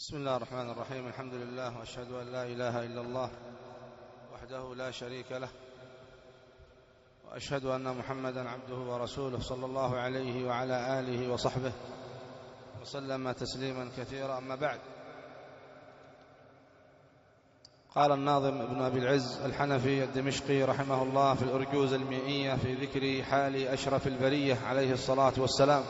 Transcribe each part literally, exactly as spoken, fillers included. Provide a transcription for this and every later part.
بسم الله الرحمن الرحيم. الحمد لله وأشهد أن لا إله إلا الله وحده لا شريك له، وأشهد أن محمدا عبده ورسوله صلى الله عليه وعلى آله وصحبه وسلم تسليما كثيرا. أما بعد، قال الناظم ابن أبي العز الحنفي الدمشقي رحمه الله في الأرجوز المئية في ذكر حال أشرف البرية عليه الصلاة والسلام،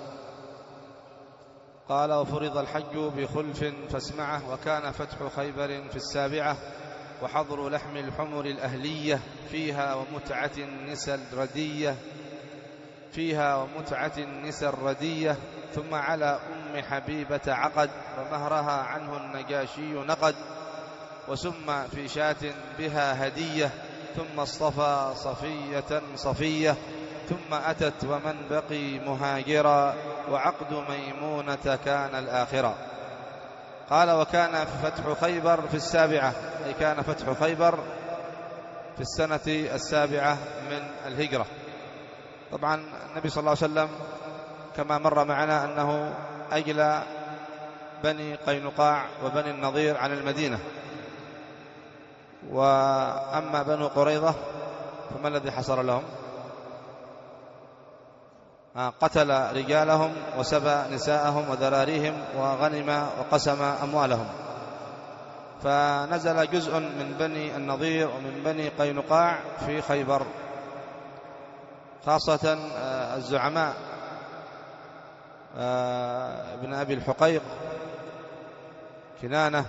قال: وفرض الحج بخلف فاسمعه، وكان فتح خيبر في السابعة، وحضر لحم الحمر الأهلية فيها ومتعة النساء الردية فيها ومتعة النساء الردية ثم على أم حبيبة عقد، ومهرها عنه النجاشي نقد، وسم في شاة بها هدية، ثم اصطفى صفية صفية، ثم أتت ومن بقي مهاجرا، وعقد ميمونة كان الآخرة. قال: وكان فتح خيبر في السابعة، أي كان فتح خيبر في السنة السابعة من الهجرة. طبعا النبي صلى الله عليه وسلم كما مر معنا أنه أجلى بني قينقاع وبني النضير عن المدينة، وأما بنو قريظة فما الذي حصل لهم؟ قتل رجالهم وسبى نساءهم وذراريهم وغنم وقسم أموالهم، فنزل جزء من بني النضير ومن بني قينقاع في خيبر، خاصة الزعماء ابن أبي الحقيق كنانة،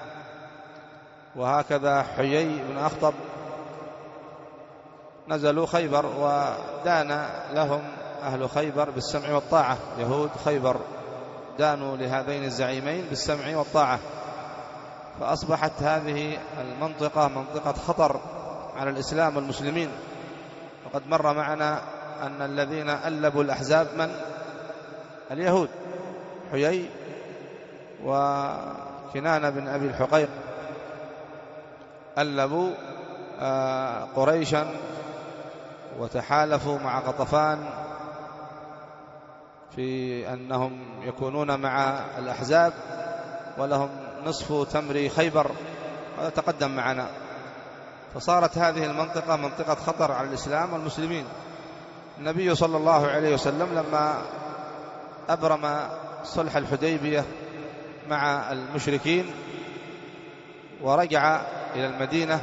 وهكذا حيي بن أخطب، نزلوا خيبر ودان لهم أهل خيبر بالسمع والطاعة. يهود خيبر دانوا لهذين الزعيمين بالسمع والطاعة، فأصبحت هذه المنطقة منطقة خطر على الإسلام والمسلمين. وقد مر معنا أن الذين ألبوا الأحزاب من؟ اليهود، حيي وكنانة بن أبي الحقيق، ألبوا قريشا وتحالفوا مع غطفان في أنهم يكونون مع الأحزاب ولهم نصف تمر خيبر، هذا تقدم معنا. فصارت هذه المنطقة منطقة خطر على الإسلام والمسلمين. النبي صلى الله عليه وسلم لما أبرم صلح الحديبية مع المشركين ورجع إلى المدينة،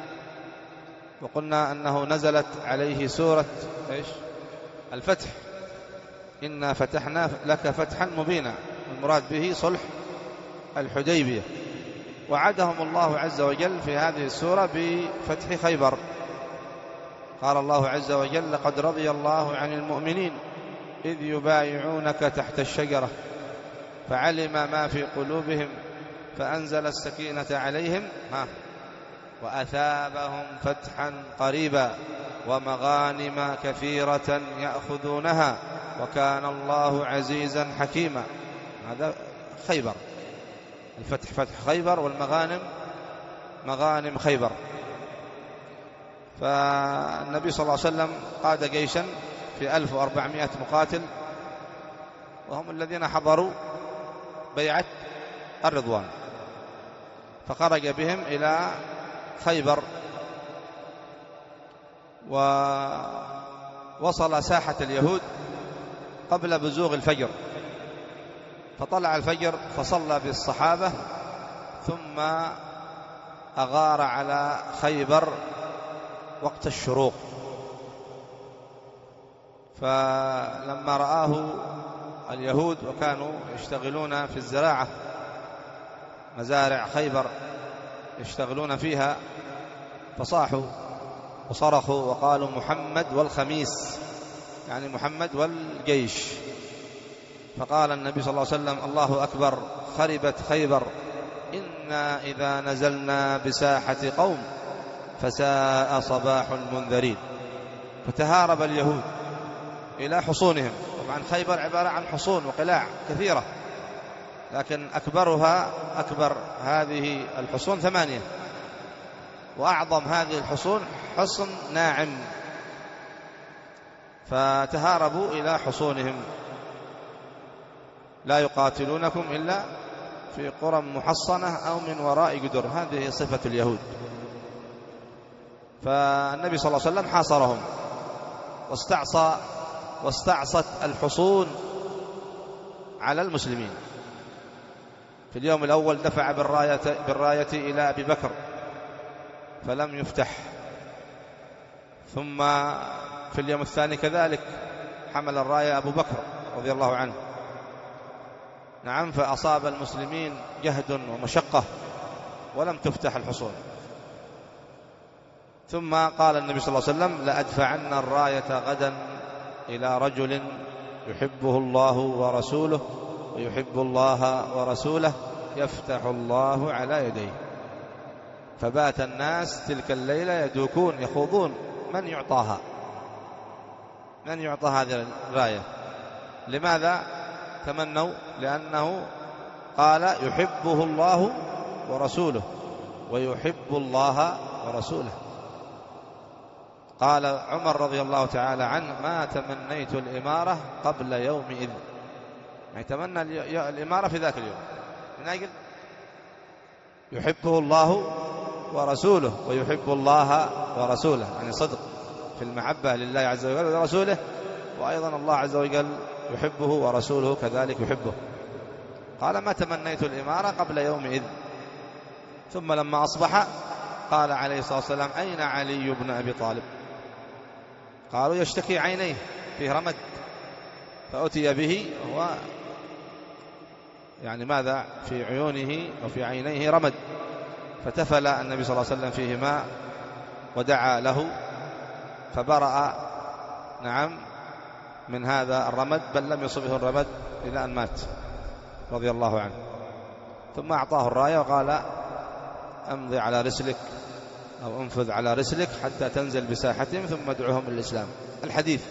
وقلنا أنه نزلت عليه سورة إيش؟ الفتح، إنا فتحنا لك فتحا مبينا، المراد به صلح الحديبية. وعدهم الله عز وجل في هذه السورة بفتح خيبر. قال الله عز وجل: لقد رضي الله عن المؤمنين إذ يبايعونك تحت الشجرة فعلم ما في قلوبهم فأنزل السكينة عليهم ها وأثابهم فتحا قريبا ومغانم كثيرة يأخذونها وكان الله عزيزا حكيما. هذا خيبر، الفتح فتح خيبر، والمغانم مغانم خيبر. فالنبي صلى الله عليه وسلم قاد جيشا في ألف وأربعمائة مقاتل، وهم الذين حضروا بيعة الرضوان، فخرج بهم إلى خيبر، ووصل ساحة اليهود قبل بزوغ الفجر، فطلع الفجر فصلى بالصحابة، ثم أغار على خيبر وقت الشروق. فلما رآه اليهود وكانوا يشتغلون في الزراعة، مزارع خيبر يشتغلون فيها، فصاحوا وصرخوا وقالوا: محمد والخميس، يعني محمد والجيش. فقال النبي صلى الله عليه وسلم: الله أكبر، خربت خيبر، إنا إذا نزلنا بساحة قوم فساء صباح المنذرين. فتهارب اليهود إلى حصونهم. طبعا خيبر عبارة عن حصون وقلاع كثيرة، لكن أكبرها أكبر هذه الحصون ثمانية، وأعظم هذه الحصون حصن ناعم. فتهاربوا إلى حصونهم، لا يقاتلونكم إلا في قرى محصنة أو من وراء جدر. هذه صفة اليهود. فالنبي صلى الله عليه وسلم حاصرهم واستعصى واستعصت الحصون على المسلمين. في اليوم الأول دفع بالراية, بالراية إلى أبي بكر فلم يفتح، ثم في اليوم الثاني كذلك حمل الراية أبو بكر رضي الله عنه. نعم، فأصاب المسلمين جهد ومشقة ولم تفتح الحصون. ثم قال النبي صلى الله عليه وسلم: لأدفعن الراية غدا إلى رجل يحبه الله ورسوله ويحب الله ورسوله يفتح الله على يديه. فبات الناس تلك الليلة يدوكون يخوضون من يعطاها، من يعطى هذه الراية. لماذا تمنوا؟ لأنه قال يحبه الله ورسوله ويحب الله ورسوله. قال عمر رضي الله تعالى عنه: ما تمنيت الإمارة قبل يومئذ. يعني تمنى الإمارة في ذاك اليوم من أجل يحبه الله ورسوله ويحب الله ورسوله، يعني صدق في المحبة لله عز وجل ورسوله، وأيضا الله عز وجل يحبه ورسوله كذلك يحبه. قال: ما تمنيت الإمارة قبل يومئذ. ثم لما أصبح قال عليه الصلاة والسلام: أين علي بن أبي طالب؟ قالوا: يشتكي عينيه فيه رمد. فأتي به وهو يعني ماذا في عيونه وفي عينيه رمد، فتفل النبي صلى الله عليه وسلم فيه ماء ودعا له فبرأ نعم من هذا الرمد، بل لم يصبه الرمد إلى أن مات رضي الله عنه. ثم أعطاه الراية وقال: أمضي على رسلك أو انفذ على رسلك حتى تنزل بساحتهم ثم ادعوهم للإسلام. الحديث.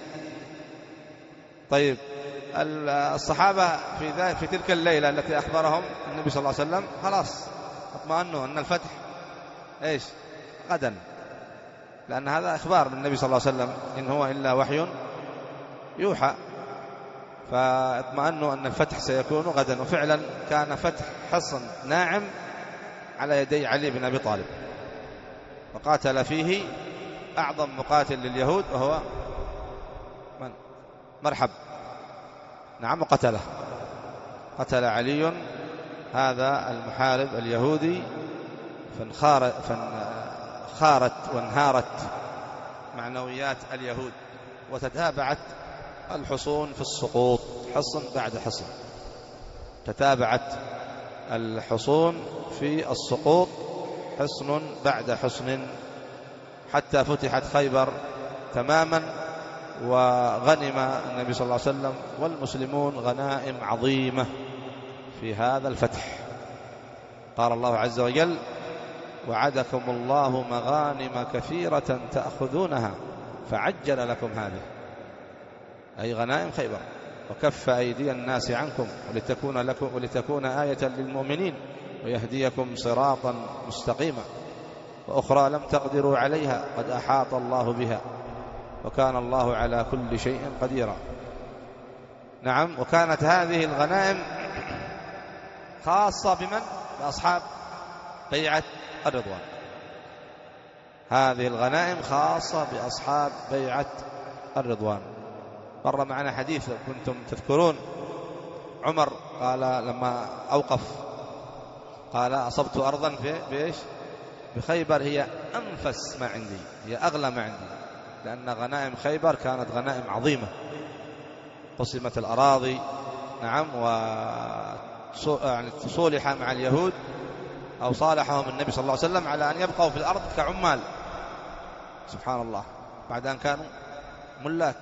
طيب، الصحابة في ذلك في تلك الليلة التي أخبرهم النبي صلى الله عليه وسلم خلاص اطمأنوا أن الفتح إيش غدا، لأن هذا إخبار من النبي صلى الله عليه وسلم، إن هو إلا وحي يوحى. فاطمأنوا أن الفتح سيكون غدا. وفعلا كان فتح حصن ناعم على يدي علي بن أبي طالب، وقاتل فيه أعظم مقاتل لليهود وهو من؟ مرحب. نعم، وقتله قتل علي هذا المحارب اليهودي، فانخارت, فانخارت وانهارت معنويات اليهود، وتتابعت الحصون في السقوط حصن بعد حصن. تتابعت الحصون في السقوط حصن بعد حصن حتى فتحت خيبر تماما، وغنم النبي صلى الله عليه وسلم والمسلمون غنائم عظيمة في هذا الفتح. قال الله عز وجل: وعدكم الله مغانم كثيرة تأخذونها فعجل لكم هذه، أي غنائم خيبر، وكف أيدي الناس عنكم ولتكون, لكم ولتكون آية للمؤمنين ويهديكم صراطا مستقيما، وأخرى لم تقدروا عليها قد أحاط الله بها وكان الله على كل شيء قديرا. نعم، وكانت هذه الغنائم خاصة بمن؟ بأصحاب بيعة الرضوان. هذه الغنائم خاصة بأصحاب بيعة الرضوان. مر معنا حديث كنتم تذكرون، عمر قال لما أوقف قال: أصبت أرضا في بإيش؟ بخيبر هي أنفس ما عندي، هي أغلى ما عندي، لأن غنائم خيبر كانت غنائم عظيمة، قسمت الأراضي. نعم، وصولح مع اليهود أو صالحهم النبي صلى الله عليه وسلم على أن يبقوا في الأرض كعمال، سبحان الله، بعد أن كانوا ملاك،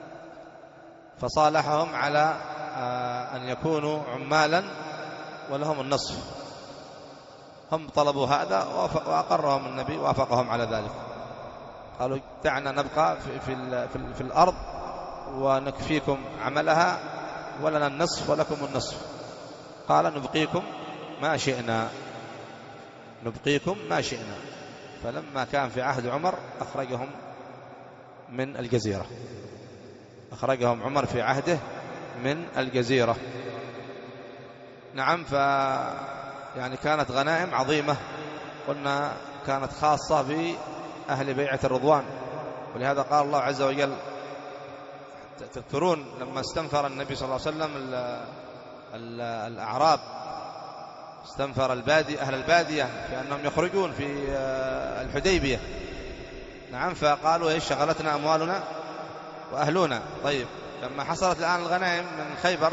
فصالحهم على أن يكونوا عمالا ولهم النصف. هم طلبوا هذا وأقرهم النبي، وافقهم على ذلك. قالوا: دعنا نبقى في, في, في, في الأرض ونكفيكم عملها ولنا النصف ولكم النصف. قال: نبقيكم ما شئنا، نبقيكم ما شئنا. فلما كان في عهد عمر أخرجهم من الجزيرة، أخرجهم عمر في عهده من الجزيرة. نعم، ف يعني كانت غنائم عظيمة، قلنا كانت خاصة بأهل بيعة الرضوان، ولهذا قال الله عز وجل: تذكرون لما استنفر النبي صلى الله عليه وسلم ال ال الأعراب، استنفر البادية أهل البادية في أنهم يخرجون في الحديبية، نعم، فقالوا: إيش شغلتنا أموالنا وأهلنا. طيب لما حصلت الآن الغنائم من خيبر،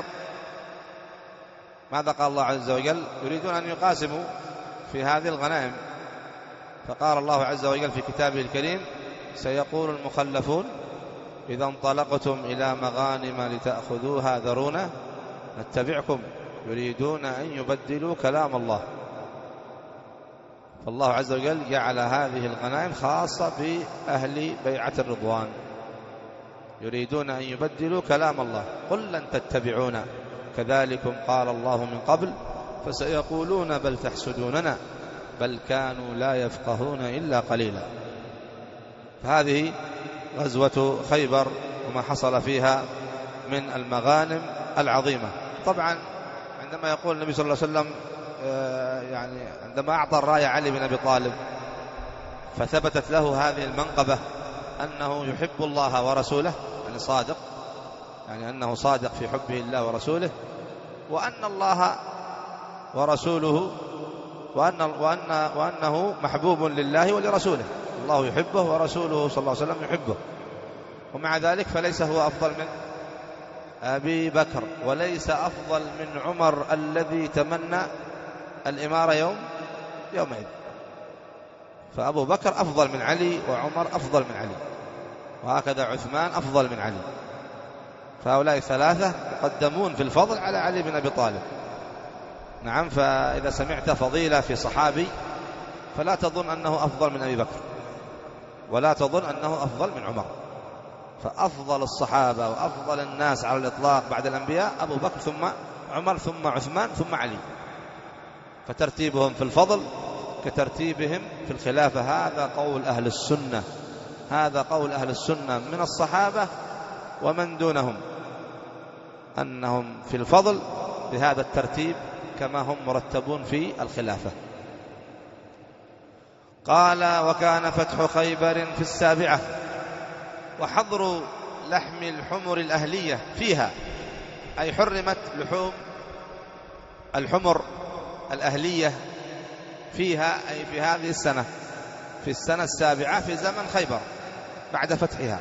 ماذا قال الله عز وجل؟ يريدون أن يقاسموا في هذه الغنائم، فقال الله عز وجل في كتابه الكريم: سيقول المخلفون إذا انطلقتم إلى مغانم لتأخذوها ذرونا نتبعكم يريدون أن يبدلوا كلام الله. فالله عز وجل جعل هذه الغنائم خاصة بأهل بيعة الرضوان، يريدون أن يبدلوا كلام الله. قل لن تتبعونا كذلكم قال الله من قبل فسيقولون بل تحسدوننا بل كانوا لا يفقهون إلا قليلا. فهذه غزوة خيبر وما حصل فيها من المغانم العظيمة. طبعا عندما يقول النبي صلى الله عليه وسلم يعني عندما أعطى الراية علي بن أبي طالب فثبتت له هذه المنقبة أنه يحب الله ورسوله، يعني صادق، يعني أنه صادق في حبه الله ورسوله، وأن الله ورسوله وأن وأن وأنه محبوب لله ولرسوله، الله يحبه ورسوله صلى الله عليه وسلم يحبه. ومع ذلك فليس هو أفضل من أبي بكر، وليس أفضل من عمر الذي تمنى الإمارة يوم يومئذ. فأبو بكر أفضل من علي، وعمر أفضل من علي، وهكذا عثمان أفضل من علي. فهؤلاء الثلاثة يقدمون في الفضل على علي بن أبي طالب. نعم، فإذا سمعت فضيلة في صحابي فلا تظن أنه أفضل من أبي بكر، ولا تظن أنه أفضل من عمر. فأفضل الصحابة وأفضل الناس على الإطلاق بعد الأنبياء أبو بكر ثم عمر ثم عثمان ثم علي. فترتيبهم في الفضل كترتيبهم في الخلافة. هذا قول أهل السنة، هذا قول أهل السنة من الصحابة ومن دونهم، أنهم في الفضل بهذا الترتيب كما هم مرتبون في الخلافة. قال: وكان فتح خيبر في السابعة وحظر لحم الحمر الأهلية فيها، أي حرمت لحوم الحمر الأهلية فيها، أي في هذه السنة، في السنة السابعة في زمن خيبر بعد فتحها.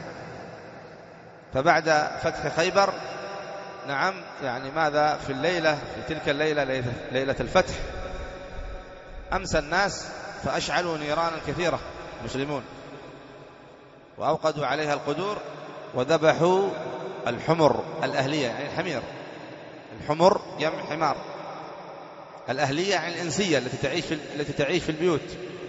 فبعد فتح خيبر، نعم، يعني ماذا في الليلة، في تلك الليلة ليلة الفتح، أمسى الناس فأشعلوا نيرانا كثيرة المسلمون، وأوقدوا عليها القدور، وذبحوا الحمر الأهلية، يعني الحمير. الحمر جمع حمار، الأهلية يعني الإنسية التي تعيش في التي تعيش في البيوت.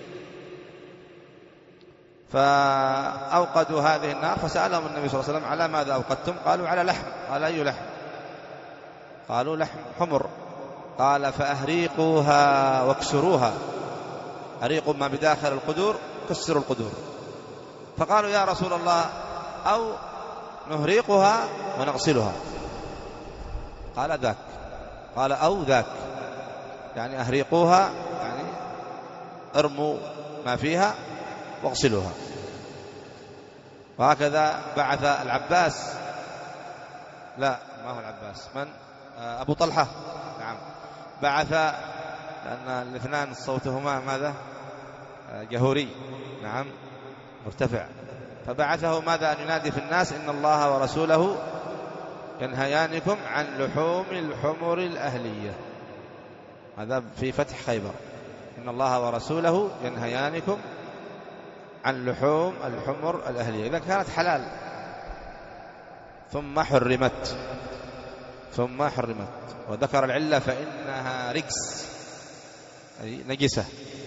فأوقدوا هذه النار، فسألهم النبي صلى الله عليه وسلم: على ماذا أوقدتم؟ قالوا: على لحم. قال: أي لحم؟ قالوا: لحم حمر. قال: فأهريقوها واكسروها، أريقوا ما بداخل القدور، كسروا القدور. فقالوا: يا رسول الله، أو نهريقها ونغسلها؟ قال: ذاك. قال: أو ذاك، يعني أهريقوها، يعني ارموا ما فيها واغسلوها. وهكذا بعث العباس، لا ما هو العباس، من؟ أبو طلحة، نعم، بعث، لأن الاثنان صوتهما ماذا؟ جهوري، نعم، مرتفع. فبعثه ماذا؟ أن ينادي في الناس: إن الله ورسوله ينهيانكم عن لحوم الحمر الأهلية. هذا في فتح خيبر، إن الله ورسوله ينهيانكم عن لحوم الحمر الأهلية. إذا كانت حلال ثم حرمت ثم حرمت وذكر العلة فإنها رجس، أي نجسة،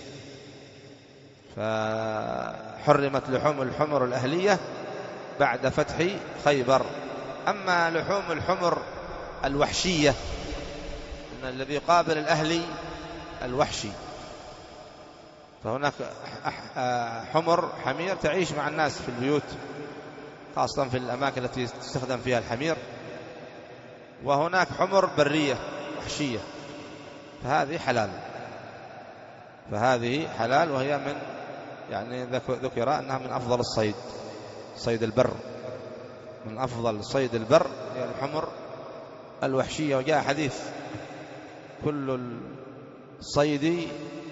فحرمت لحوم الحمر الأهلية بعد فتح خيبر. أما لحوم الحمر الوحشية، إن الذي يقابل الأهلي الوحشي، فهناك حمر حمير تعيش مع الناس في البيوت، خاصة في الأماكن التي تستخدم فيها الحمير، وهناك حمر برية وحشية، فهذه حلال. فهذه حلال، وهي من يعني ذكر أنها من أفضل الصيد، صيد البر، من أفضل صيد البر هي الحمر الوحشية. وجاء حديث كل الصيد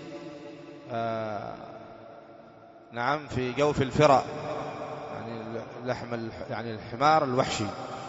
آه نعم في جوف الفرا، يعني لحم يعني الحمار الوحشي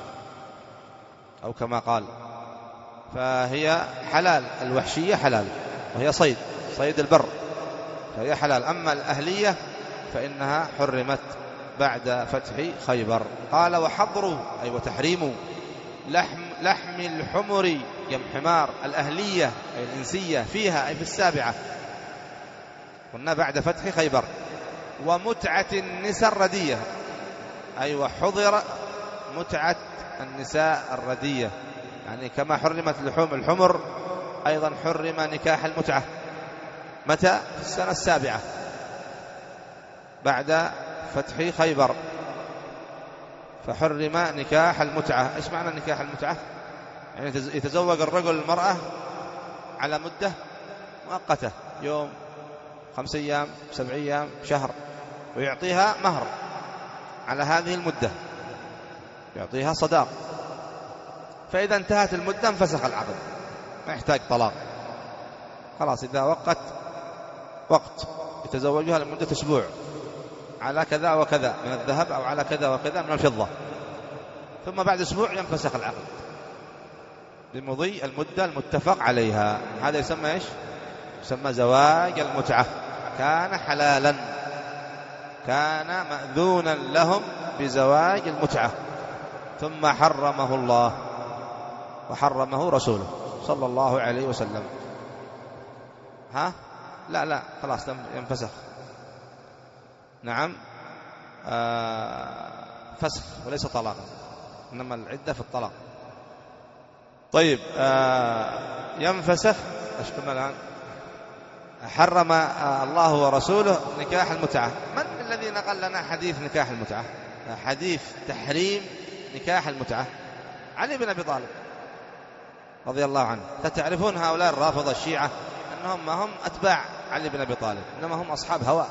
أو كما قال، فهي حلال، الوحشية حلال وهي صيد صيد البر فهي حلال. أما الأهلية فإنها حرمت بعد فتح خيبر. قال وحظر أي وتحريم لحم لحم الحمر جم حمار الأهلية أي الإنسية فيها أي في السابعة، قلنا بعد فتح خيبر. ومتعة النساء الردية أي وحظر متعة النساء الردية، يعني كما حرمت لحوم الحمر أيضا حرم نكاح المتعة. متى؟ في السنة السابعة بعد فتح خيبر، فحرم نكاح المتعة. إيش معنى نكاح المتعة؟ يعني يتزوج الرجل المرأة على مدة مؤقتة، يوم، خمس أيام، سبع أيام، شهر، ويعطيها مهر على هذه المدة، يعطيها صداق. فإذا انتهت المدة انفسخ العقد، ما يحتاج طلاق، خلاص. إذا وقت وقت يتزوجها لمدة أسبوع على كذا وكذا من الذهب أو على كذا وكذا من الفضة، ثم بعد أسبوع ينفسخ العقد بمضي المدة المتفق عليها. هذا يسمى إيش؟ يسمى زواج المتعة. كان حلالا، كان مأذونا لهم بزواج المتعة، ثم حرمه الله وحرمه رسوله صلى الله عليه وسلم. ها؟ لا لا خلاص ينفسخ. نعم آه فسخ وليس طلاقا، إنما العدة في الطلاق. طيب آه ينفسخ. ايش قلنا الآن؟ حرم آه الله ورسوله نكاح المتعة. من الذي نقل لنا حديث نكاح المتعة؟ حديث تحريم نكاح المتعة علي بن أبي طالب رضي الله عنه. فتعرفون هؤلاء الرافضة الشيعة أنهم ما هم أتباع علي بن أبي طالب، إنما هم أصحاب هوى،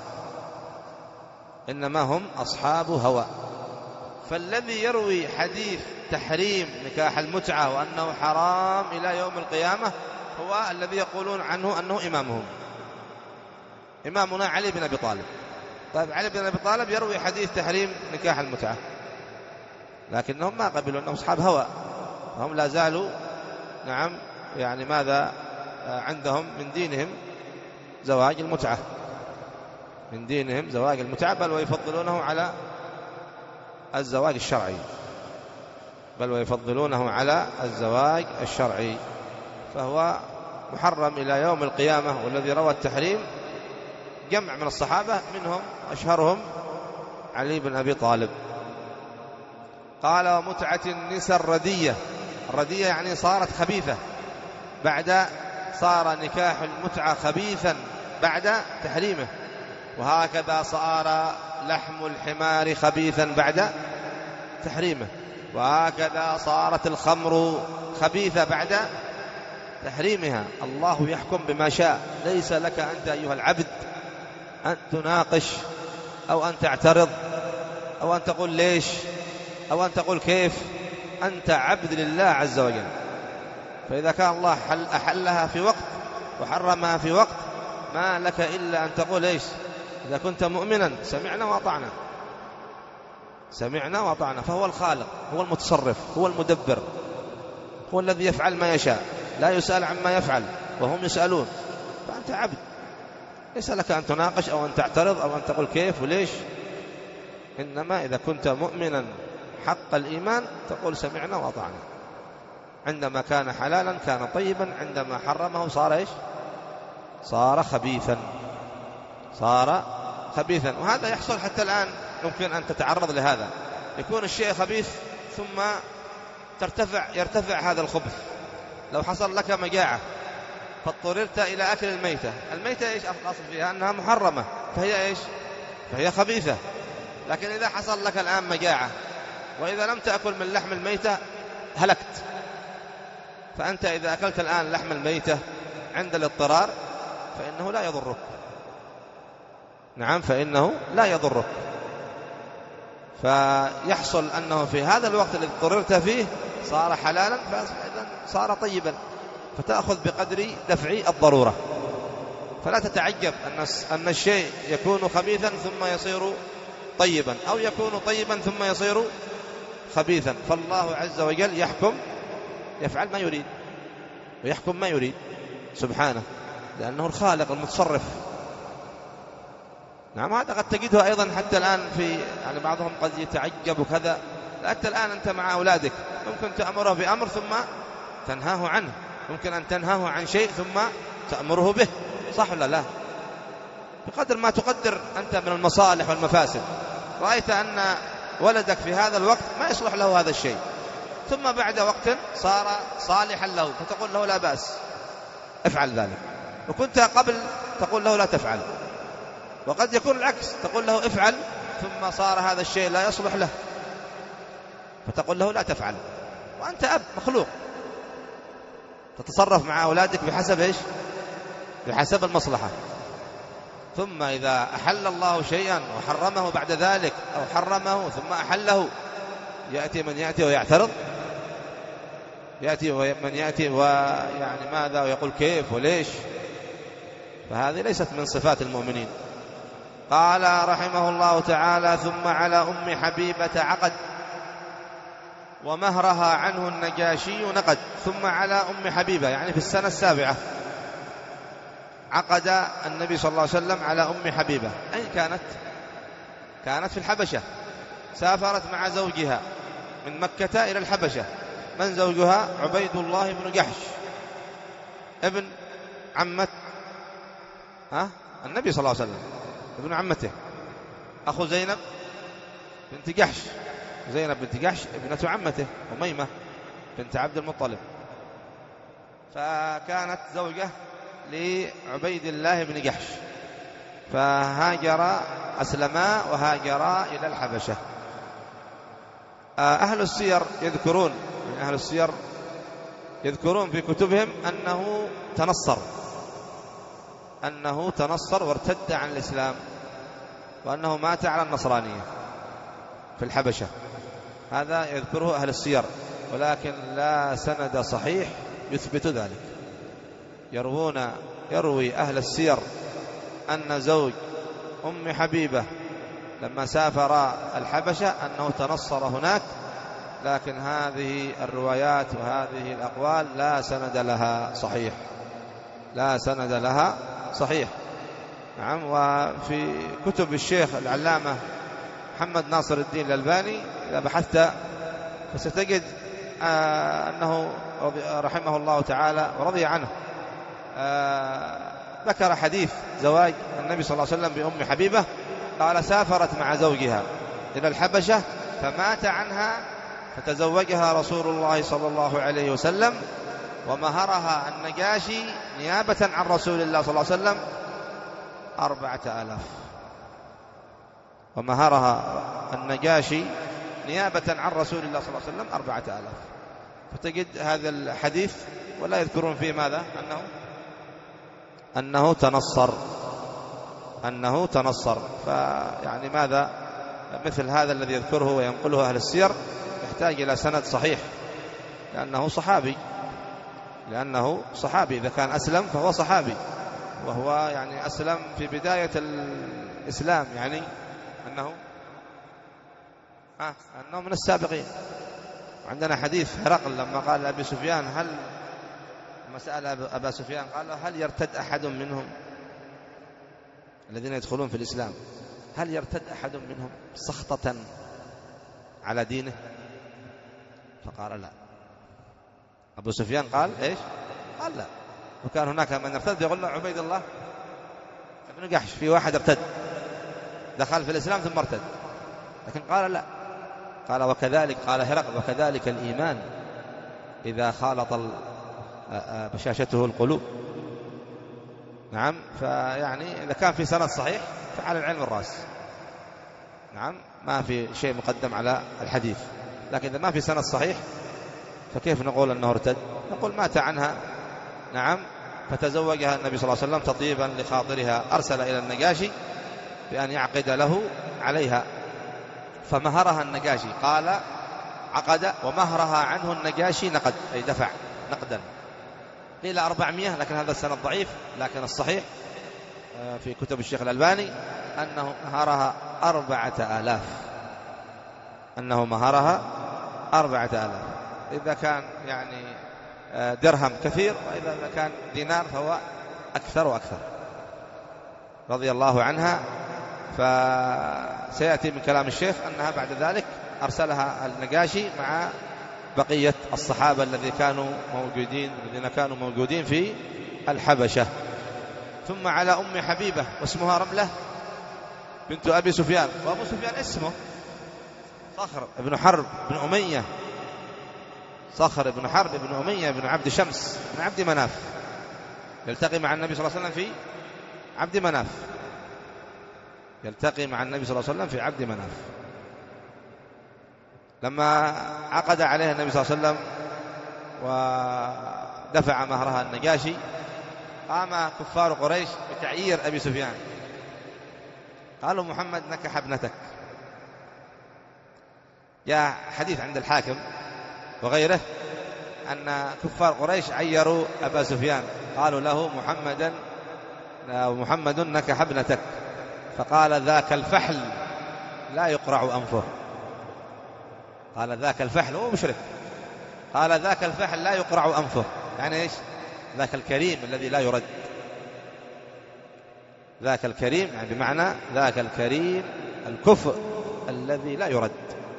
إنما هم أصحاب هوى. فالذي يروي حديث تحريم نكاح المتعة وأنه حرام إلى يوم القيامة هو الذي يقولون عنه أنه إمامهم، إمامنا علي بن أبي طالب. طيب علي بن أبي طالب يروي حديث تحريم نكاح المتعة، لكنهم ما قبلوا، أنهم أصحاب هوى، هم لا زالوا نعم يعني ماذا عندهم من دينهم زواج المتعة، من دينهم زواج المتعة، بل ويفضلونه على الزواج الشرعي، بل ويفضلونه على الزواج الشرعي، فهو محرم إلى يوم القيامة. والذي روى التحريم جمع من الصحابة، منهم أشهرهم علي بن أبي طالب. قال ومتعة النساء الردية. الردية يعني صارت خبيثة بعد، صار نكاح المتعة خبيثا بعد تحريمه، وهكذا صار لحم الحمار خبيثا بعد تحريمه، وهكذا صارت الخمر خبيثة بعد تحريمها. الله يحكم بما شاء، ليس لك أنت أيها العبد أن تناقش أو أن تعترض أو أن تقول ليش أو أن تقول كيف، أنت عبد لله عز وجل. فإذا كان الله حل أحلها في وقت وحرمها في وقت، ما لك إلا أن تقول إيش؟ إذا كنت مؤمنا سمعنا وأطعنا، سمعنا وأطعنا. فهو الخالق، هو المتصرف، هو المدبر، هو الذي يفعل ما يشاء، لا يسأل عما يفعل وهم يسألون. فأنت عبد، ليس لك أن تناقش أو أن تعترض أو أن تقول كيف وليش، إنما إذا كنت مؤمنا حق الإيمان تقول سمعنا وأطعنا. عندما كان حلالا كان طيبا، عندما حرمه صار إيش؟ صار خبيثا، صار خبيثا. وهذا يحصل حتى الآن، ممكن أن تتعرض لهذا، يكون الشيء خبيث ثم ترتفع يرتفع هذا الخبث. لو حصل لك مجاعة فاضطررت إلى أكل الميتة، الميتة إيش الأصل فيها؟ أنها محرمة، فهي إيش؟ فهي خبيثة. لكن إذا حصل لك الآن مجاعة وإذا لم تأكل من لحم الميتة هلكت، فأنت إذا أكلت الآن لحم الميتة عند الاضطرار فإنه لا يضرك. نعم، فإنه لا يضرك. فيحصل أنه في هذا الوقت الذي اضطررت فيه صار حلالا، فإذا صار طيبا، فتأخذ بقدر دفع الضرورة. فلا تتعجب أن الشيء يكون خبيثا ثم يصير طيبا، أو يكون طيبا ثم يصير خبيثا. فالله عز وجل يحكم، يفعل ما يريد ويحكم ما يريد سبحانه، لأنه الخالق المتصرف. نعم، هذا قد تجده أيضا حتى الآن في يعني بعضهم قد يتعجب كذا. حتى الآن أنت مع أولادك ممكن تأمره بأمر ثم تنهاه عنه، ممكن أن تنهاه عن شيء ثم تأمره به، صح ولا لا؟ بقدر ما تقدر أنت من المصالح والمفاسد. رأيت أن ولدك في هذا الوقت ما يصلح له هذا الشيء، ثم بعد وقت صار صالحا له، فتقول له لا بأس افعل ذلك، وكنت قبل تقول له لا تفعل. وقد يكون العكس، تقول له افعل ثم صار هذا الشيء لا يصلح له، فتقول له لا تفعل. وأنت أب مخلوق، تتصرف مع أولادك بحسب إيش؟ بحسب المصلحة. ثم إذا أحل الله شيئا وحرمه بعد ذلك، أو حرمه ثم أحله، يأتي من يأتي ويعترض، يأتي من يأتي ويعني ماذا ويقول كيف وليش. فهذه ليست من صفات المؤمنين. قال رحمه الله تعالى: ثم على أم حبيبة عقد، ومهرها عنه النجاشي نقد. ثم على أم حبيبة يعني في السنة السابعة عقد النبي صلى الله عليه وسلم على أم حبيبة. أين كانت؟ كانت في الحبشة، سافرت مع زوجها من مكة إلى الحبشة. من زوجها؟ عبيد الله بن جحش ابن عمة ها؟ النبي صلى الله عليه وسلم، ابن عمته، أخو زينب بنت جحش. زينب بنت جحش ابنة عمته أميمة بنت عبد المطلب، فكانت زوجة لعبيد الله بن جحش. فهاجر أسلما وهاجرا إلى الحبشة. أهل السير يذكرون من أهل السير يذكرون في كتبهم أنه تنصر أنه تنصر وارتد عن الإسلام، وأنه مات على النصرانية في الحبشة. هذا يذكره أهل السير، ولكن لا سند صحيح يثبت ذلك. يروون يروي أهل السير أن زوج أم حبيبة لما سافر الحبشة أنه تنصر هناك، لكن هذه الروايات وهذه الأقوال لا سند لها صحيح، لا سند لها صحيح. نعم. وفي كتب الشيخ العلامة محمد ناصر الدين الألباني إذا بحثت فستجد آه أنه رحمه الله تعالى ورضي عنه آه ذكر حديث زواج النبي صلى الله عليه وسلم بأم حبيبة. قال: سافرت مع زوجها إلى الحبشة فمات عنها، فتزوجها رسول الله صلى الله عليه وسلم، ومهرها النجاشي نيابة عن رسول الله صلى الله عليه وسلم أربعة آلاف. ومهرها النجاشي نيابة عن رسول الله صلى الله عليه وسلم أربعة آلاف. فتجد هذا الحديث ولا يذكرون فيه ماذا؟ أنه أنه تنصر أنه تنصر. فيعني ماذا مثل هذا الذي يذكره وينقله أهل السير يحتاج إلى سند صحيح، لأنه صحابي لأنه صحابي إذا كان أسلم فهو صحابي، وهو يعني أسلم في بداية الإسلام، يعني أنه آه أنه من السابقين. عندنا حديث هرقل لما قال لأبي سفيان هل لما سأل أبا سفيان قال له: هل يرتد أحد منهم الذين يدخلون في الإسلام، هل يرتد أحد منهم سخطة على دينه؟ فقال: لا. أبو سفيان قال: إيش؟ قال: لا. وكان هناك من يرتد يقول له عبيد الله ابن جحش، في واحد ارتد دخل في الإسلام ثم ارتد، لكن قال: لا. قال: وكذلك قال هرقل: وكذلك الإيمان إذا خالط بشاشته القلوب. نعم. فيعني إذا كان في سند صحيح فعلى العلم الراس. نعم، ما في شيء مقدم على الحديث. لكن إذا ما في سند صحيح فكيف نقول أنه ارتد؟ نقول مات عنها نعم فتزوجها النبي صلى الله عليه وسلم تطيبا لخاطرها، أرسل إلى النجاشي بأن يعقد له عليها، فمهرها النجاشي، قال عقد ومهرها عنه النجاشي نقد، أي دفع نقدا. قيل أربعمائة، لكن هذا السند ضعيف، لكن الصحيح في كتب الشيخ الألباني أنه مهرها أربعة آلاف، أنه مهرها أربعة آلاف. إذا كان يعني درهم كثير، وإذا كان دينار فهو أكثر وأكثر، رضي الله عنها. فسيأتي من كلام الشيخ أنها بعد ذلك أرسلها النجاشي مع بقية الصحابة الذين كانوا موجودين الذين كانوا موجودين في الحبشة. ثم على أم حبيبة واسمها رملة بنت أبي سفيان، وأبو سفيان اسمه صخر بن حرب بن أمية، صخر بن حرب بن أمية بن عبد شمس بن عبد مناف، يلتقي مع النبي صلى الله عليه وسلم في عبد مناف، يلتقي مع النبي صلى الله عليه وسلم في عبد مناف. لما عقد عليها النبي صلى الله عليه وسلم ودفع مهرها النجاشي، قام كفار قريش بتعيير أبي سفيان، قالوا محمد نكح ابنتك. جاء حديث عند الحاكم وغيره أن كفار قريش عيروا أبا سفيان، قالوا له محمدا محمد نكح ابنتك، فقال ذاك الفحل لا يقرع أنفه، قال ذاك الفحل، هو مشرك، قال ذاك الفحل لا يقرع أنفه، يعني إيش؟ ذاك الكريم الذي لا يرد، ذاك الكريم يعني بمعنى ذاك الكريم الكفء الذي لا يرد.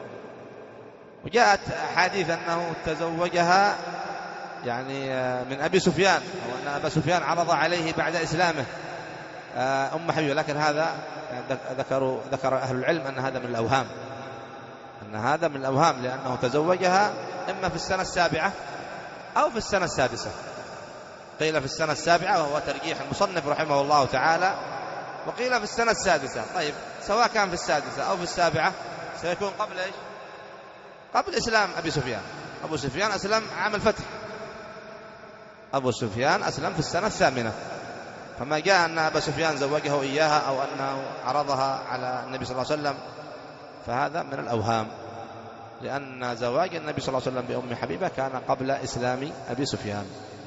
وجاءت حديث أنه تزوجها يعني من أبي سفيان، أو أن أبا سفيان عرض عليه بعد إسلامه أم حبيبة، لكن هذا ذكروا ذكر أهل العلم أن هذا من الأوهام، أن هذا من الأوهام، لأنه تزوجها إما في السنة السابعة أو في السنة السادسة، قيل في السنة السابعة وهو ترجيح المصنف رحمه الله تعالى، وقيل في السنة السادسة. طيب سواء كان في السادسة أو في السابعة سيكون قبل إيش؟ قبل إسلام أبي سفيان. أبو سفيان أسلم عام الفتح، أبو سفيان أسلم في السنة الثامنة، فما جاء أن أبا سفيان زوجه إياها أو أنه عرضها على النبي صلى الله عليه وسلم فهذا من الأوهام، لأن زواج النبي صلى الله عليه وسلم بأم حبيبة كان قبل إسلام أبي سفيان.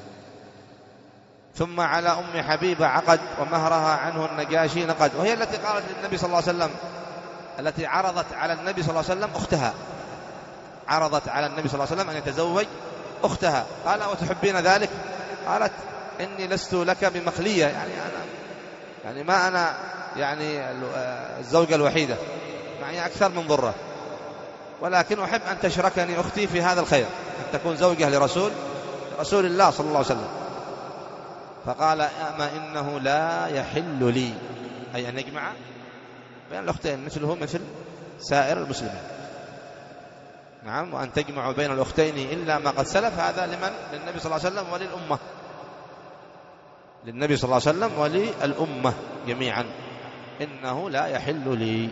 ثم على أم حبيبة عقد ومهرها عنه النجاشي نقد، وهي التي قالت للنبي صلى الله عليه وسلم، التي عرضت على النبي صلى الله عليه وسلم أختها، عرضت على النبي صلى الله عليه وسلم أن يتزوج أختها، قال وتحبين ذلك؟ قالت إني لست لك بمخلية، يعني أنا يعني ما أنا يعني الزوجة الوحيدة، معي أكثر من ضرة، ولكن أحب أن تشركني أختي في هذا الخير، أن تكون زوجة لرسول رسول الله صلى الله عليه وسلم. فقال أما إنه لا يحل لي، أي أن يجمع بين الأختين مثله مثل سائر المسلمين. نعم، وأن تجمعوا بين الأختين إلا ما قد سلف، هذا لمن؟ للنبي صلى الله عليه وسلم وللأمة، للنبي صلى الله عليه وسلم وللأمة جميعا، إنه لا يحل لي.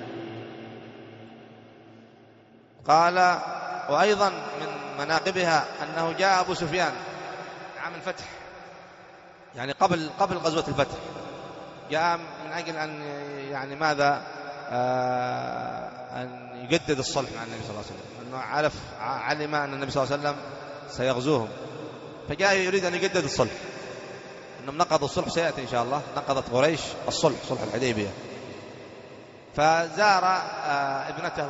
قال وأيضا من مناقبها أنه جاء أبو سفيان عام الفتح، يعني قبل قبل غزوة الفتح، جاء من أجل أن يعني ماذا آه أن يجدد الصلح مع النبي صلى الله عليه وسلم، أنه عرف علم أن النبي صلى الله عليه وسلم سيغزوهم، فجاء يريد أن يجدد الصلح، أنهم نقضوا الصلح، سيأتي إن شاء الله، نقضت قريش الصلح، صلح الحديبية، فزار آه ابنته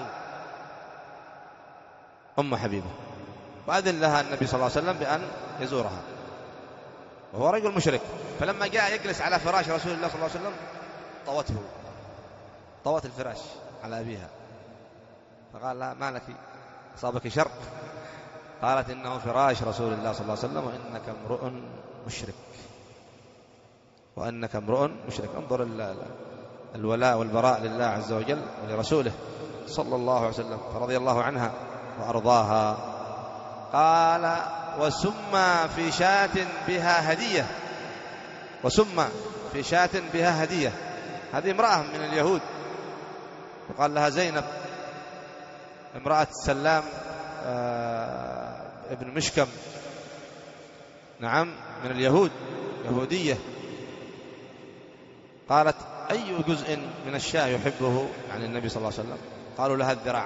أم حبيبة، وأذن لها النبي صلى الله عليه وسلم بأن يزورها، وهو رجل مشرك. فلما جاء يجلس على فراش رسول الله صلى الله عليه وسلم طوته، طوت الفراش على أبيها، فقال لا ما لك، أصابك شر؟ قالت إنه فراش رسول الله صلى الله عليه وسلم وإنك امرؤ مشرك، وأنك امرؤ مشرك. انظر الولاء والبراء لله عز وجل ولرسوله صلى الله عليه وسلم، فرضي الله عنها وأرضاها. قال وسمى في شاة بها هدية، وسمى في شاة بها هدية، هذه امرأة من اليهود وقال لها زينب امرأة سلام ابن مشكم، نعم من اليهود، يهودية، قالت: أي جزء من الشاة يحبه عن النبي صلى الله عليه وسلم؟ قالوا لها: الذراع.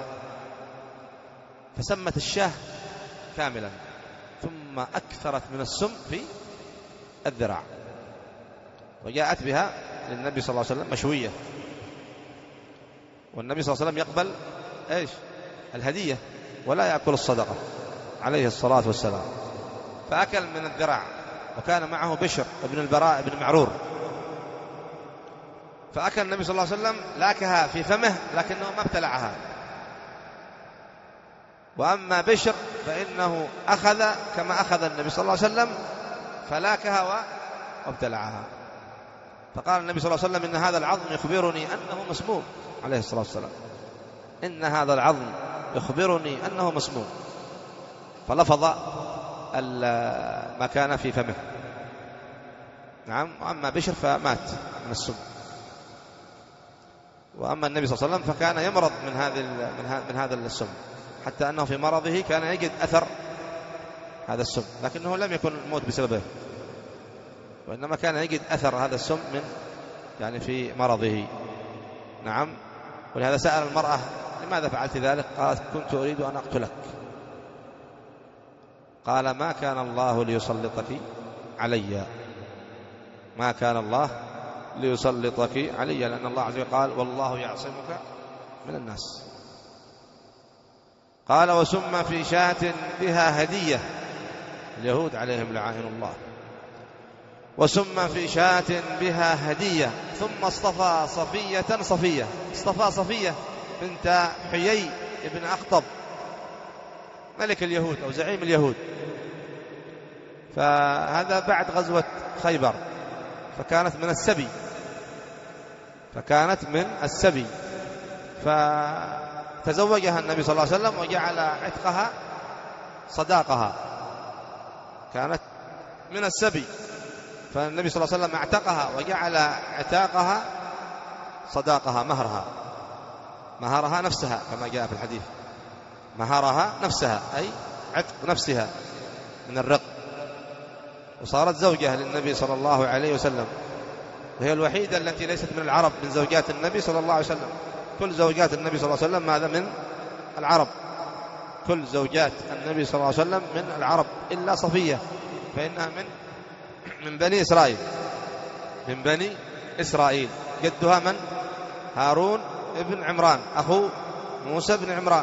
فسمت الشاة كاملا، ثم أكثرت من السم في الذراع، وجاءت بها للنبي صلى الله عليه وسلم مشوية، والنبي صلى الله عليه وسلم يقبل إيش؟ الهدية، ولا يأكل الصدقة عليه الصلاة والسلام. فأكل من الذراع، وكان معه بشر ابن البراء بن معرور، فأكل النبي صلى الله عليه وسلم لاكها في فمه لكنه ما ابتلعها. وأما بشر فإنه أخذ كما أخذ النبي صلى الله عليه وسلم فلاكها وابتلعها. فقال النبي صلى الله عليه وسلم: إن هذا العظم يخبرني أنه مسموم، عليه الصلاة والسلام، إن هذا العظم يخبرني أنه مسموم. فلفظ ما كان في فمه. نعم. وأما بشر فمات من السم. وأما النبي صلى الله عليه وسلم فكان يمرض من هذا من هذا السم، حتى أنه في مرضه كان يجد أثر هذا السم، لكنه لم يكن الموت بسببه، وإنما كان يجد أثر هذا السم من يعني في مرضه. نعم. ولهذا سأل المرأة: لماذا فعلت ذلك؟ قالت: كنت أريد أن أقتلك. قال: ما كان الله ليسلطك علي، ما كان الله ليسلطك علي، لأن الله عز وجل قال: والله يعصمك من الناس. قال: وسم في شاة بها هدية، اليهود عليهم لعائن الله. وسم في شاة بها هدية، ثم اصطفى صفية صفية اصطفى صفية بنت حيي بن أخطب ملك اليهود أو زعيم اليهود. فهذا بعد غزوة خيبر، فكانت من السبي فكانت من السبي فتزوجها النبي صلى الله عليه وسلم وجعل عتقها صداقها، كانت من السبي، فالنبي صلى الله عليه وسلم اعتقها وجعل عتاقها صداقها، مهرها مهرها نفسها، كما جاء في الحديث، مهرها نفسها أي عتق نفسها من الرق، وصارت زوجة للنبي صلى الله عليه وسلم، وهي الوحيدة التي ليست من العرب من زوجات النبي صلى الله عليه وسلم. كل زوجات النبي صلى الله عليه وسلم هذا من العرب، كل زوجات النبي صلى الله عليه وسلم من العرب إلا صفية، فإنها من من بني إسرائيل من بني إسرائيل جدها من؟ هارون ابن عمران أخو موسى بن عمران.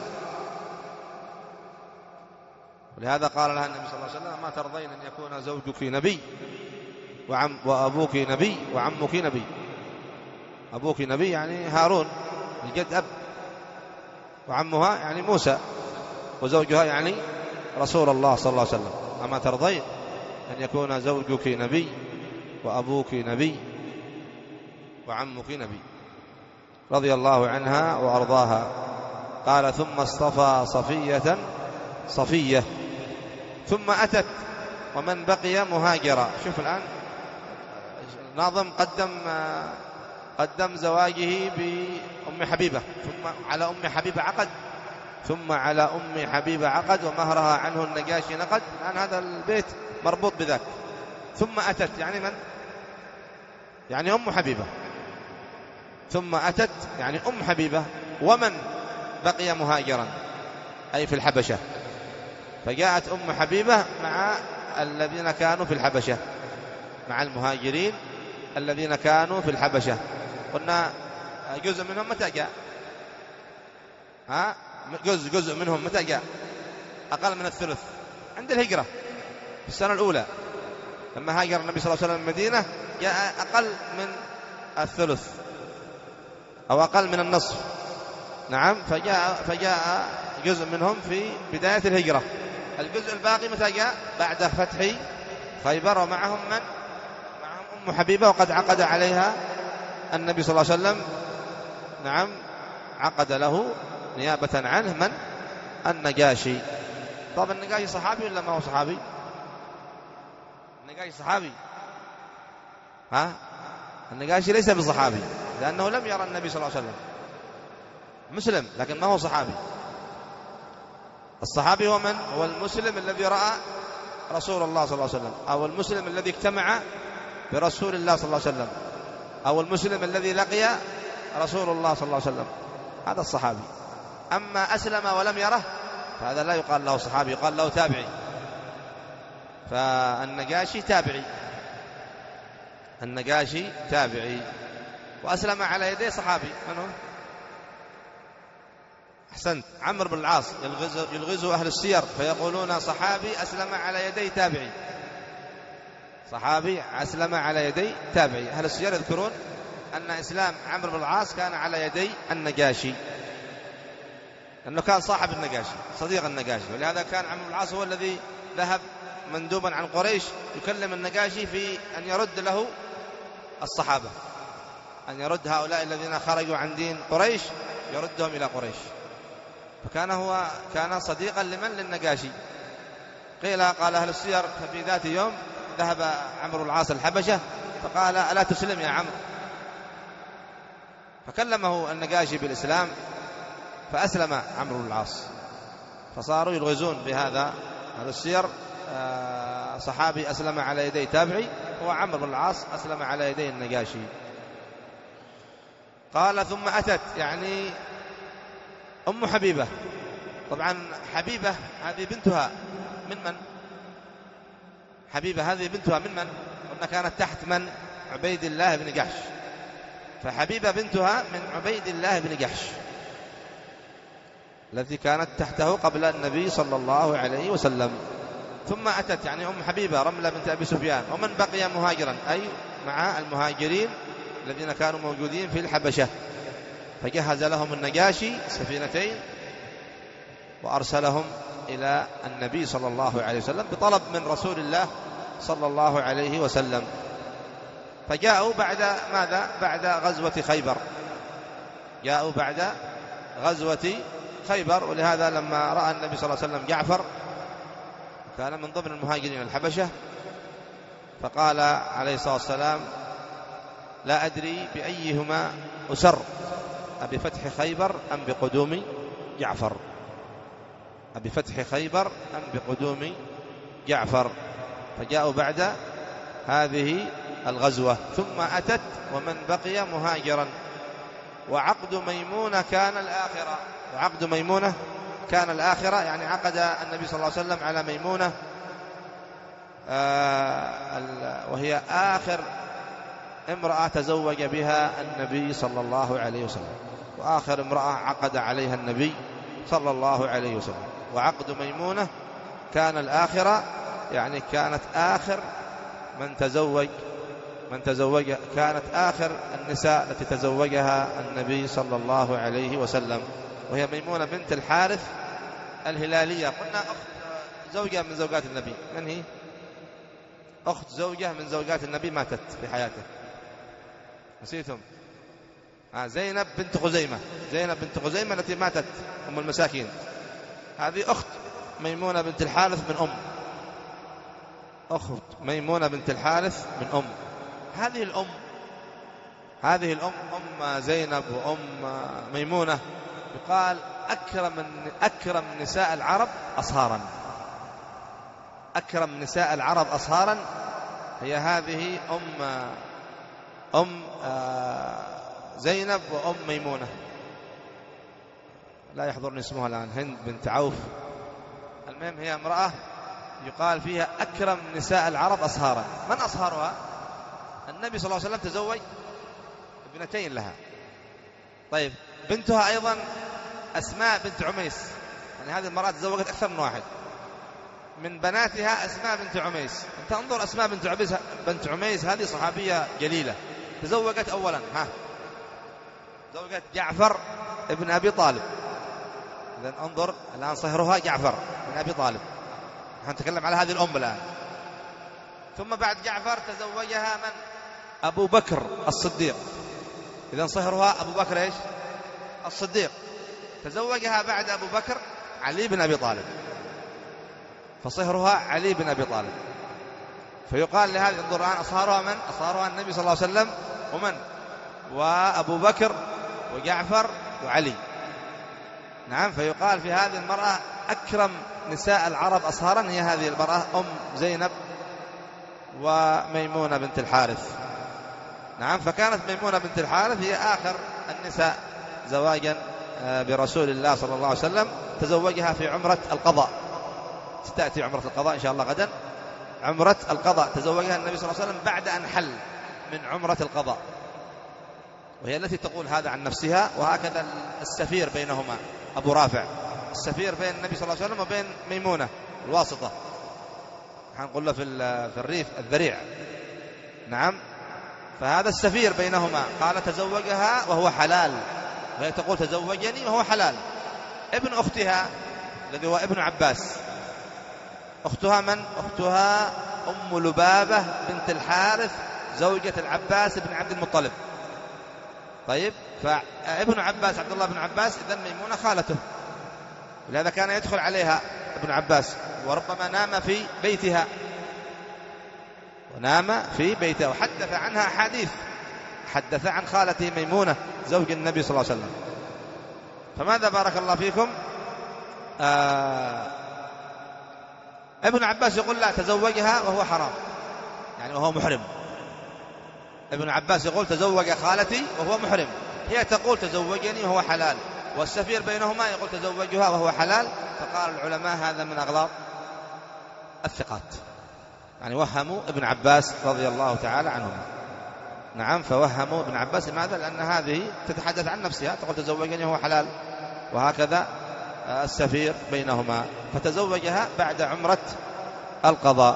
ولهذا قال لها النبي صلى الله عليه وسلم: ما ترضين أن يكون زوجك نبي وعم وأبوك نبي وعمك نبي. أبوك نبي يعني هارون الجد أب، وعمها يعني موسى، وزوجها يعني رسول الله صلى الله عليه وسلم. أما ترضين أن يكون زوجك نبي وأبوك نبي وعمك نبي، رضي الله عنها وأرضاها. قال: ثم اصطفى صفية صفية ثم أتت ومن بقي مهاجرا. شوف الآن ناظم قدم قدم زواجه بأم حبيبة، ثم على أم حبيبة عقد، ثم على أم حبيبة عقد، ومهرها عنه النجاشي نقد. الآن هذا البيت مربوط بذاك. ثم أتت يعني من؟ يعني أم حبيبة. ثم أتت يعني أم حبيبة ومن بقي مهاجرا أي في الحبشة. فجاءت أم حبيبة مع الذين كانوا في الحبشة، مع المهاجرين الذين كانوا في الحبشة. قلنا جزء منهم متى جاء؟ ها جزء جزء منهم متى جاء؟ أقل من الثلث عند الهجرة في السنة الأولى، لما هاجر النبي صلى الله عليه وسلم المدينة جاء أقل من الثلث أو أقل من النصف. نعم. فجاء فجاء جزء منهم في بداية الهجرة. الجزء الباقي متى جاء؟ بعد فتح خيبر، ومعهم من؟ معهم أم حبيبة، وقد عقد عليها النبي صلى الله عليه وسلم. نعم. عقد له نيابة عنه من؟ النجاشي. طب النجاشي صحابي ولا ما هو صحابي؟ النجاشي صحابي. ها النجاشي ليس بصحابي، لأنه لم يرى النبي صلى الله عليه وسلم، مسلم لكن ما هو صحابي. الصحابي هو من؟ هو المسلم الذي رأى رسول الله صلى الله عليه وسلم، أو المسلم الذي اجتمع برسول الله صلى الله عليه وسلم، أو المسلم الذي لقي رسول الله صلى الله عليه وسلم، هذا الصحابي. أما أسلم ولم يره فهذا لا يقال له صحابي، يقال له تابعي. فالنجاشي تابعي، النجاشي تابعي، وأسلم على يديه صحابي. من هو؟ أحسنت، عمرو بن العاص. يلغز يلغزه أهل السير فيقولون صحابي أسلم على يدي تابعي، صحابي أسلم على يدي تابعي. أهل السير يذكرون أن إسلام عمرو بن العاص كان على يدي النجاشي، لأنه كان صاحب النجاشي، صديق النجاشي، ولهذا كان عمرو بن العاص هو الذي ذهب مندوبا عن قريش يكلم النجاشي في أن يرد له الصحابة، أن يرد هؤلاء الذين خرجوا عن دين قريش، يردهم إلى قريش. فكان هو كان صديقا لمن؟ للنجاشي. قيل قال أهل السير ففي ذات يوم ذهب عمرو بن العاص الحبشة فقال ألا تسلم يا عمرو؟ فكلمه النجاشي بالإسلام فأسلم عمرو بن العاص، فصاروا يلغزون بهذا. هذا السير صحابي أسلم على يدي تابعي، هو عمرو بن العاص أسلم على يدي النجاشي. قال ثم أتت يعني أم حبيبة. طبعا حبيبة هذه بنتها من من؟ حبيبة هذه بنتها من من؟ قلنا كانت تحت من؟ عبيد الله بن جحش. فحبيبة بنتها من عبيد الله بن جحش التي كانت تحته قبل النبي صلى الله عليه وسلم. ثم أتت يعني أم حبيبة رملة بنت أبي سفيان، ومن بقي مهاجرا أي مع المهاجرين الذين كانوا موجودين في الحبشة. فجهز لهم النجاشي سفينتين وأرسلهم إلى النبي صلى الله عليه وسلم بطلب من رسول الله صلى الله عليه وسلم. فجاءوا بعد ماذا؟ بعد غزوة خيبر، جاءوا بعد غزوة خيبر. ولهذا لما رأى النبي صلى الله عليه وسلم جعفر كان من ضمن المهاجرين الحبشة، فقال عليه الصلاة والسلام لا أدري بأيهما أسر، أبفتح خيبر أم بقدوم جعفر، أبفتح خيبر أم بقدوم جعفر. فجاءوا بعد هذه الغزوة. ثم أتت ومن بقي مهاجرا. وعقد ميمونة كان الآخرة، وعقد ميمونة كان الآخرة يعني عقد النبي صلى الله عليه وسلم على ميمونة آه وهي آخر امرأة تزوج بها النبي صلى الله عليه وسلم، وآخر امرأة عقد عليها النبي صلى الله عليه وسلم. وعقد ميمونة كان الآخرة يعني كانت آخر من تزوج من تزوج كانت آخر النساء التي تزوجها النبي صلى الله عليه وسلم، وهي ميمونة بنت الحارث الهلالية. قلنا أخت زوجة من زوجات النبي. من هي؟ أخت زوجة من زوجات النبي ماتت في حياته، نسيتم؟ آه زينب بنت خزيمة، زينب بنت خزيمة التي ماتت أم المساكين، هذه أخت ميمونة بنت الحارث من أم أخت ميمونة بنت الحارث من أم. هذه الأم هذه الأم أم زينب وأم ميمونة يقال أكرم أكرم نساء العرب أصهارا، أكرم نساء العرب أصهارا هي هذه أم أم زينب وأم ميمونة. لا يحضرني اسمها الآن، هند بنت عوف. المهم هي امرأة يقال فيها أكرم نساء العرب أصهارا. من أصهارها؟ النبي صلى الله عليه وسلم تزوج ابنتين لها. طيب بنتها أيضا أسماء بنت عميس، يعني هذه المرأة تزوجت أكثر من واحد. من بناتها أسماء بنت عميس. أنت انظر أسماء بنت عميس بنت عميس هذه صحابية جليلة. تزوجت أولا ها تزوجت جعفر ابن أبي طالب. إذن انظر الآن صهرها جعفر بن أبي طالب، نحن نتكلم على هذه الأم الآن. ثم بعد جعفر تزوجها من؟ أبو بكر الصديق. إذن صهرها أبو بكر إيش؟ الصديق. تزوجها بعد أبو بكر علي بن أبي طالب، فصهرها علي بن أبي طالب. فيقال لهذه انظر الآن أصهارها من؟ أصهارها النبي صلى الله عليه وسلم ومن؟ وأبو بكر وجعفر وعلي. نعم. فيقال في هذه المرأة أكرم نساء العرب أصهارا هي هذه المرأة أم زينب وميمونة بنت الحارث. نعم، فكانت ميمونة بنت الحارث هي آخر النساء زواجا برسول الله صلى الله عليه وسلم. تزوجها في عمرة القضاء، ستأتي عمرة القضاء إن شاء الله غدا. عمرة القضاء تزوجها النبي صلى الله عليه وسلم بعد أن حل من عمرة القضاء، وهي التي تقول هذا عن نفسها. وهكذا السفير بينهما أبو رافع، السفير بين النبي صلى الله عليه وسلم وبين ميمونة الواسطة، هنقول له في في الريف الذريع. نعم، فهذا السفير بينهما قال تزوجها وهو حلال، وهي تقول تزوجني وهو حلال. ابن أختها الذي هو ابن عباس، أختها من؟ أختها أم لبابة بنت الحارث زوجة العباس بن عبد المطلب. طيب، فابن عباس عبد الله بن عباس إذن ميمونة خالته، لهذا كان يدخل عليها ابن عباس، وربما نام في بيتها ونام في بيتها وحدث عنها حديث، حدث عن خالته ميمونة زوج النبي صلى الله عليه وسلم. فماذا بارك الله فيكم؟ آه ابن عباس يقول لا، تزوجها وهو حرام، يعني وهو محرم. ابن عباس يقول تزوج خالتي وهو محرم، هي تقول تزوجني وهو حلال، والسفير بينهما يقول تزوجها وهو حلال. فقال العلماء هذا من أغلاط الثقات، يعني وهموا ابن عباس رضي الله تعالى عنهما. نعم، فوهموا ابن عباس. لماذا؟ لأن هذه تتحدث عن نفسها، تقول تزوجني وهو حلال، وهكذا السفير بينهما. فتزوجها بعد عمرة القضاء.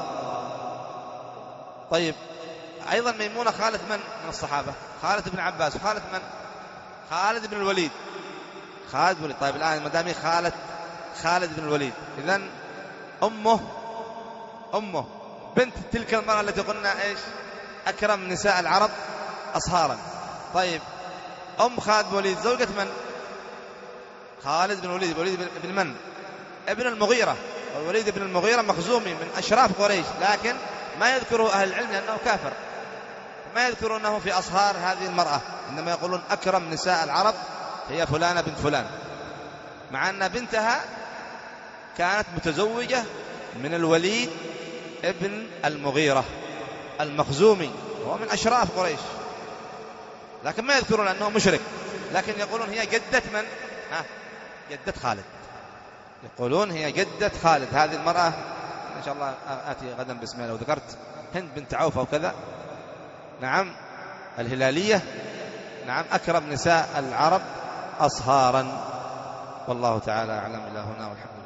طيب، أيضا ميمونة خالد من من الصحابة؟ خالد بن عباس. وخالد من؟ خالد بن الوليد. خالد بن الوليد. طيب، الآن مدامي خالد خالد بن الوليد، إذن أمه أمه بنت تلك المرأة التي قلنا إيش؟ أكرم نساء العرب أصهارا. طيب، أم خالد بن الوليد زوجة من؟ خالد بن الوليد. الوليد بن من؟ ابن المغيرة. والوليد بن المغيرة مخزومي من أشراف قريش، لكن ما يذكره أهل العلم لأنه كافر، ما يذكرونه في أصهار هذه المرأة، إنما يقولون أكرم نساء العرب هي فلانة بنت فلان، مع أن بنتها كانت متزوجة من الوليد ابن المغيرة المخزومي، وهو من أشراف قريش، لكن ما يذكرون أنه مشرك، لكن يقولون هي جدة من؟ ها، جدة خالد. يقولون هي جدة خالد. هذه المرأة إن شاء الله آتي غدا باسمها لو ذكرت، هند بنت عوف أو كذا. نعم، الهلالية. نعم، أكرم نساء العرب أصهارا. والله تعالى أعلم. إلى هنا والحمد.